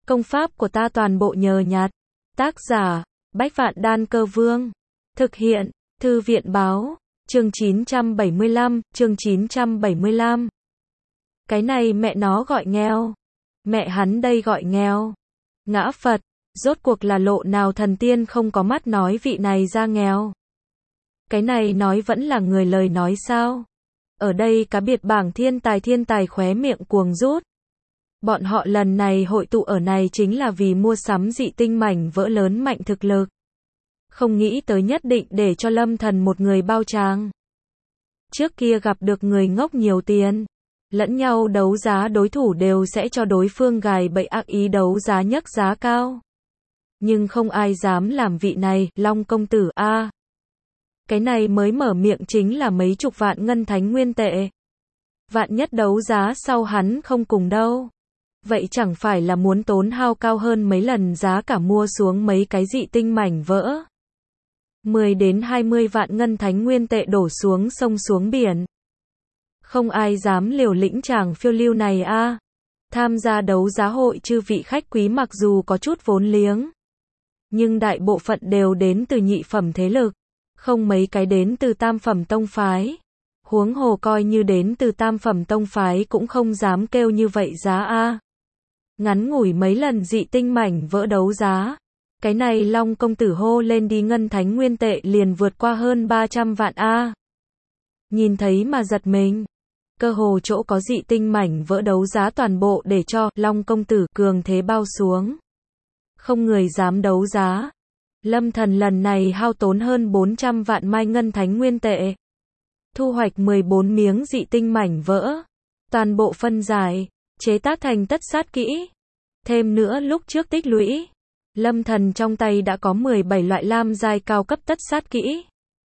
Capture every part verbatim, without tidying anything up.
Công pháp của ta toàn bộ nhờ nhặt. Tác giả, Bách Vạn Đan Cơ Vương. Thực hiện, Thư viện Báo. Chương chín trăm bảy mươi lăm, chương chín trăm bảy mươi lăm. Cái này mẹ nó gọi nghèo. Mẹ hắn đây gọi nghèo. Ngã Phật, rốt cuộc là lộ nào thần tiên không có mắt nói vị này ra nghèo. Cái này nói vẫn là người lời nói sao? Ở đây cá biệt bảng thiên tài thiên tài khóe miệng cuồng rút. Bọn họ lần này hội tụ ở này chính là vì mua sắm dị tinh mảnh vỡ lớn mạnh thực lực. Không nghĩ tới nhất định để cho Lâm Thần một người bao tràng. Trước kia gặp được người ngốc nhiều tiền, lẫn nhau đấu giá đối thủ đều sẽ cho đối phương gài bẫy ác ý đấu giá nhấc giá cao. Nhưng không ai dám làm vị này, Long công tử a. À, cái này mới mở miệng chính là mấy chục vạn ngân thánh nguyên tệ. Vạn nhất đấu giá sau hắn không cùng đâu. Vậy chẳng phải là muốn tốn hao cao hơn mấy lần giá cả mua xuống mấy cái dị tinh mảnh vỡ. mười đến hai mươi vạn ngân thánh nguyên tệ đổ xuống sông xuống biển. Không ai dám liều lĩnh chàng phiêu lưu này a. À, tham gia đấu giá hội chư vị khách quý mặc dù có chút vốn liếng, nhưng đại bộ phận đều đến từ nhị phẩm thế lực, không mấy cái đến từ tam phẩm tông phái. Huống hồ coi như đến từ tam phẩm tông phái cũng không dám kêu như vậy giá a. À, ngắn ngủi mấy lần dị tinh mảnh vỡ đấu giá, cái này Long công tử hô lên đi ngân thánh nguyên tệ liền vượt qua hơn ba trăm vạn a. À, nhìn thấy mà giật mình. Cơ hồ chỗ có dị tinh mảnh vỡ đấu giá toàn bộ để cho Long công tử cường thế bao xuống. Không người dám đấu giá. Lâm Thần lần này hao tốn hơn bốn trăm vạn mai ngân thánh nguyên tệ. Thu hoạch mười bốn miếng dị tinh mảnh vỡ. Toàn bộ phân giải, chế tác thành tất sát kỹ. Thêm nữa lúc trước tích lũy, Lâm Thần trong tay đã có mười bảy loại lam giai cao cấp tất sát kỹ.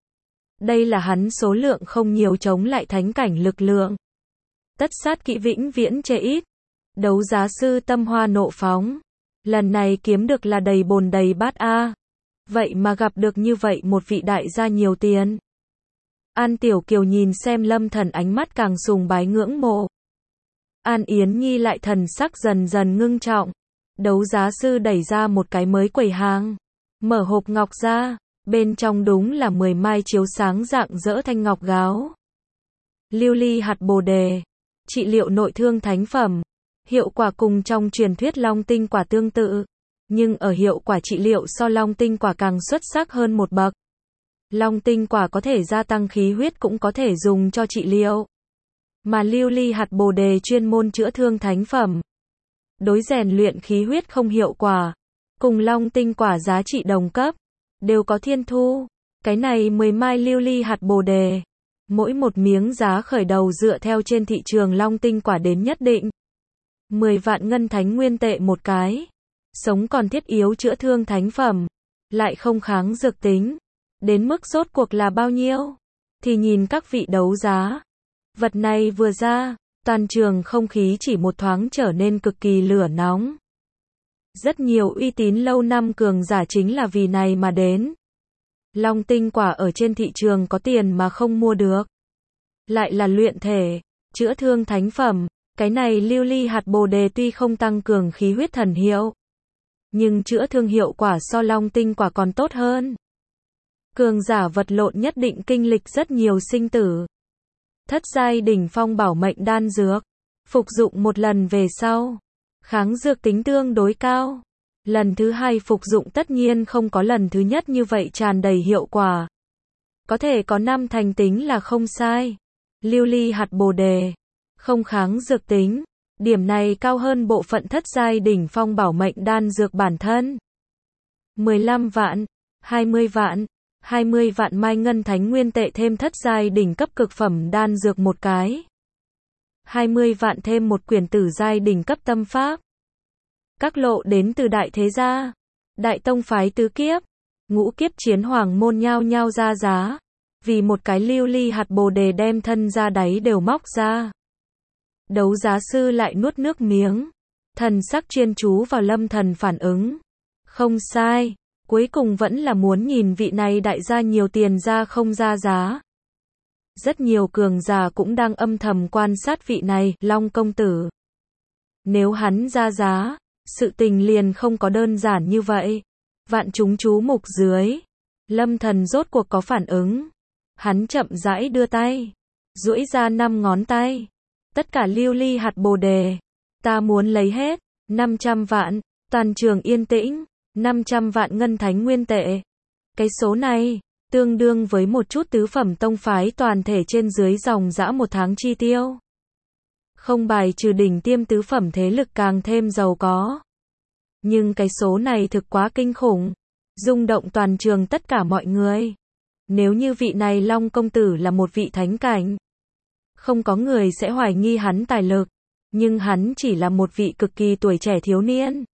Đây là hắn số lượng không nhiều chống lại thánh cảnh lực lượng. Tất sát kỹ vĩnh viễn chê ít. Đấu giá sư tâm hoa nộ phóng. Lần này kiếm được là đầy bồn đầy bát a. À, vậy mà gặp được như vậy một vị đại gia nhiều tiền. An Tiểu Kiều nhìn xem Lâm Thần ánh mắt càng sùng bái ngưỡng mộ. An Yến Nhi lại thần sắc dần dần ngưng trọng. Đấu giá sư đẩy ra một cái mới quầy hàng. Mở hộp ngọc ra. Bên trong đúng là mười mai chiếu sáng dạng dỡ thanh ngọc gáo. Lưu ly hạt bồ đề. Trị liệu nội thương thánh phẩm. Hiệu quả cùng trong truyền thuyết long tinh quả tương tự. Nhưng ở hiệu quả trị liệu so long tinh quả càng xuất sắc hơn một bậc. Long tinh quả có thể gia tăng khí huyết cũng có thể dùng cho trị liệu. Mà lưu ly hạt bồ đề chuyên môn chữa thương thánh phẩm. Đối rèn luyện khí huyết không hiệu quả. Cùng long tinh quả giá trị đồng cấp. Đều có thiên thu. Cái này mười mai lưu ly hạt bồ đề. Mỗi một miếng giá khởi đầu dựa theo trên thị trường long tinh quả đến nhất định. mười vạn ngân thánh nguyên tệ một cái. Sống còn thiết yếu chữa thương thánh phẩm. Lại không kháng dược tính. Đến mức rốt cuộc là bao nhiêu? Thì nhìn các vị đấu giá. Vật này vừa ra, toàn trường không khí chỉ một thoáng trở nên cực kỳ lửa nóng. Rất nhiều uy tín lâu năm cường giả chính là vì này mà đến. Long tinh quả ở trên thị trường có tiền mà không mua được. Lại là luyện thể, chữa thương thánh phẩm. Cái này lưu ly hạt bồ đề tuy không tăng cường khí huyết thần hiệu, nhưng chữa thương hiệu quả so long tinh quả còn tốt hơn. Cường giả vật lộn nhất định kinh lịch rất nhiều sinh tử. Thất giai đỉnh phong bảo mệnh đan dược. Phục dụng một lần về sau. Kháng dược tính tương đối cao. Lần thứ hai phục dụng tất nhiên không có lần thứ nhất như vậy tràn đầy hiệu quả. Có thể có năm thành tính là không sai. Lưu ly hạt bồ đề. Không kháng dược tính. Điểm này cao hơn bộ phận thất giai đỉnh phong bảo mệnh đan dược bản thân. mười lăm vạn. hai mươi vạn. hai mươi vạn mai ngân thánh nguyên tệ thêm thất giai đỉnh cấp cực phẩm đan dược một cái. hai mươi vạn thêm một quyển tử giai đỉnh cấp tâm pháp. Các lộ đến từ đại thế gia, đại tông phái tứ kiếp, ngũ kiếp chiến hoàng môn nhao nhao ra giá. Vì một cái lưu ly hạt bồ đề đem thân ra đáy đều móc ra. Đấu giá sư lại nuốt nước miếng. Thần sắc chuyên chú vào Lâm Thần phản ứng. Không sai. Cuối cùng vẫn là muốn nhìn vị này đại gia nhiều tiền ra không ra giá. Rất nhiều cường giả cũng đang âm thầm quan sát vị này, Long công tử. Nếu hắn ra giá, Sự tình liền không có đơn giản như vậy. Vạn chúng chú mục dưới, Lâm Thần rốt cuộc có phản ứng. Hắn chậm rãi đưa tay, duỗi ra năm ngón tay. Tất cả lưu ly hạt bồ đề, ta muốn lấy hết, năm trăm vạn, toàn trường yên tĩnh, năm trăm vạn ngân thánh nguyên tệ. Cái số này, tương đương với một chút tứ phẩm tông phái toàn thể trên dưới dòng dã một tháng chi tiêu. Không bài trừ đỉnh tiêm tứ phẩm thế lực càng thêm giàu có. Nhưng cái số này thực quá kinh khủng, rung động toàn trường tất cả mọi người. Nếu như vị này Long công tử là một vị thánh cảnh, không có người sẽ hoài nghi hắn tài lực, nhưng hắn chỉ là một vị cực kỳ tuổi trẻ thiếu niên.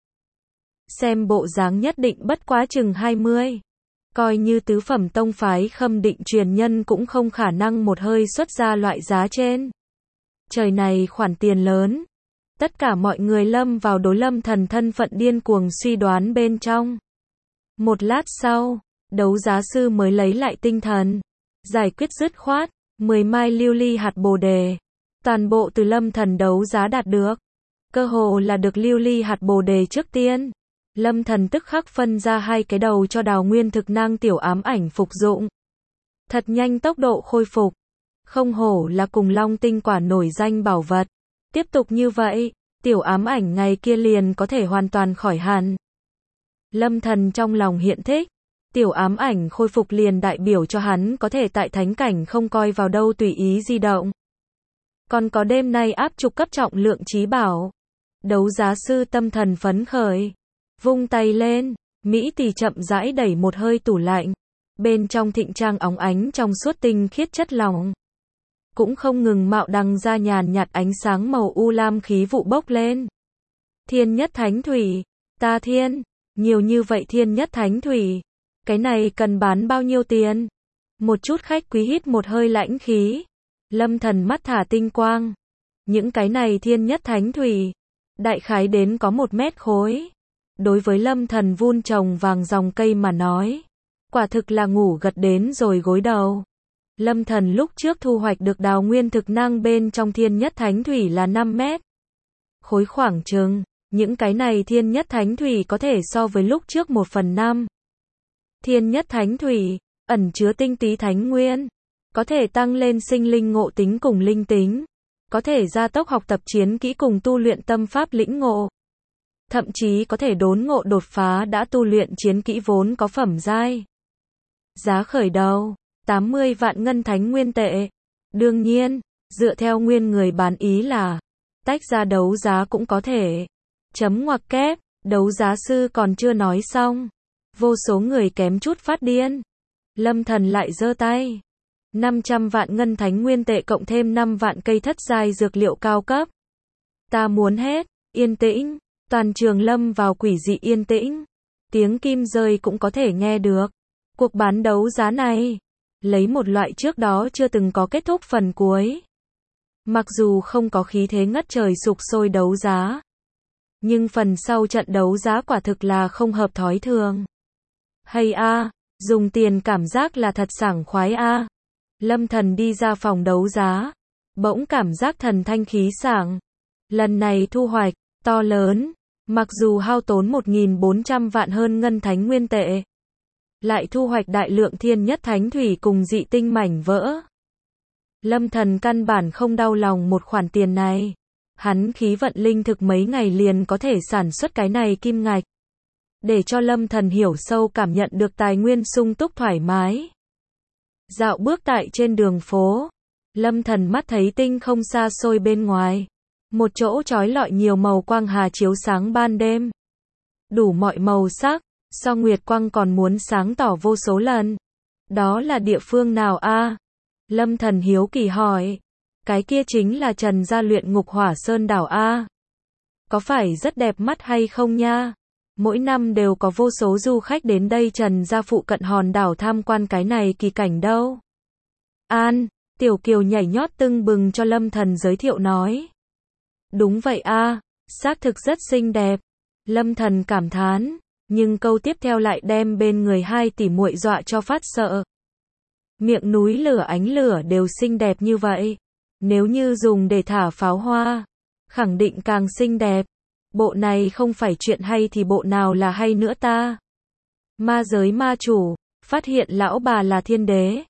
Xem bộ dáng nhất định bất quá chừng hai mươi. Coi như tứ phẩm tông phái Khâm Định truyền nhân cũng không khả năng một hơi xuất ra loại giá trên. Trời này khoản tiền lớn. Tất cả mọi người lâm vào đối Lâm Thần thân phận điên cuồng suy đoán bên trong. Một lát sau, đấu giá sư mới lấy lại tinh thần. Giải quyết dứt khoát, mười mai lưu ly hạt bồ đề. Toàn bộ từ Lâm Thần đấu giá đạt được. Cơ hồ là được lưu ly hạt bồ đề trước tiên. Lâm Thần tức khắc phân ra hai cái đầu cho Đào Nguyên thực năng tiểu ám ảnh phục dụng. Thật nhanh tốc độ khôi phục. Không hổ là cùng Long tinh quả nổi danh bảo vật. Tiếp tục như vậy, tiểu ám ảnh ngày kia liền có thể hoàn toàn khỏi hẳn. Lâm Thần trong lòng hiện thích. Tiểu ám ảnh khôi phục liền đại biểu cho hắn có thể tại thánh cảnh không coi vào đâu tùy ý di động. Còn có đêm nay áp trục cấp trọng lượng trí bảo. Đấu giá sư tâm thần phấn khởi. Vung tay lên, Mỹ tỷ chậm rãi đẩy một hơi tủ lạnh. Bên trong thịnh trang óng ánh trong suốt tinh khiết chất lỏng. Cũng không ngừng mạo đằng ra nhàn nhạt ánh sáng màu u lam khí vụ bốc lên. Thiên nhất thánh thủy, ta thiên, nhiều như vậy thiên nhất thánh thủy. Cái này cần bán bao nhiêu tiền? Một chút khách quý hít một hơi lãnh khí. Lâm Thần mắt thả tinh quang. Những cái này thiên nhất thánh thủy, đại khái đến có một mét khối. Đối với Lâm Thần vun trồng vàng dòng cây mà nói, quả thực là ngủ gật đến rồi gối đầu. Lâm Thần lúc trước thu hoạch được Đào Nguyên thực năng bên trong thiên nhất thánh thủy là năm mét. Khối khoảng chừng, những cái này thiên nhất thánh thủy có thể so với lúc trước một phần năm. Thiên nhất thánh thủy, ẩn chứa tinh tí thánh nguyên, có thể tăng lên sinh linh ngộ tính cùng linh tính, có thể gia tốc học tập chiến kỹ cùng tu luyện tâm pháp lĩnh ngộ. Thậm chí có thể đốn ngộ đột phá đã tu luyện chiến kỹ vốn có phẩm giai. Giá khởi đầu, tám mươi vạn ngân thánh nguyên tệ. Đương nhiên, dựa theo nguyên người bán ý là, tách ra đấu giá cũng có thể. Chấm ngoặc kép, đấu giá sư còn chưa nói xong. Vô số người kém chút phát điên. Lâm Thần lại giơ tay. năm trăm vạn ngân thánh nguyên tệ cộng thêm năm vạn cây thất giai dược liệu cao cấp. Ta muốn hết, yên tĩnh. Toàn trường lâm vào quỷ dị yên tĩnh. Tiếng kim rơi cũng có thể nghe được. Cuộc bán đấu giá này, lấy một loại trước đó chưa từng có kết thúc phần cuối. Mặc dù không có khí thế ngất trời sục sôi đấu giá, nhưng phần sau trận đấu giá quả thực là không hợp thói thường. Hay a, dùng tiền cảm giác là thật sảng khoái a. Lâm Thần đi ra phòng đấu giá, bỗng cảm giác thần thanh khí sảng. Lần này thu hoạch to lớn, mặc dù hao tốn một nghìn bốn trăm vạn hơn ngân thánh nguyên tệ, lại thu hoạch đại lượng thiên nhất thánh thủy cùng dị tinh mảnh vỡ. Lâm Thần căn bản không đau lòng một khoản tiền này. Hắn khí vận linh thực mấy ngày liền có thể sản xuất cái này kim ngạch. Để cho Lâm Thần hiểu sâu cảm nhận được tài nguyên sung túc thoải mái. Dạo bước tại trên đường phố, Lâm Thần mắt thấy tinh không xa xôi bên ngoài. Một chỗ chói lọi nhiều màu quang hà chiếu sáng ban đêm. Đủ mọi màu sắc, so nguyệt quang còn muốn sáng tỏ vô số lần. Đó là địa phương nào a? Lâm Thần hiếu kỳ hỏi. Cái kia chính là Trần Gia luyện ngục hỏa sơn đảo a. Có phải rất đẹp mắt hay không nha? Mỗi năm đều có vô số du khách đến đây Trần Gia phụ cận hòn đảo tham quan cái này kỳ cảnh đâu. An, Tiểu Kiều nhảy nhót tưng bừng cho Lâm Thần giới thiệu nói. Đúng vậy a, xác thực rất xinh đẹp. Lâm Thần cảm thán, nhưng câu tiếp theo lại đem bên người hai tỷ muội dọa cho phát sợ. Miệng núi lửa ánh lửa đều xinh đẹp như vậy, nếu như dùng để thả pháo hoa, khẳng định càng xinh đẹp. Bộ này không phải chuyện hay thì bộ nào là hay nữa ta? Ma giới ma chủ, phát hiện lão bà là thiên đế.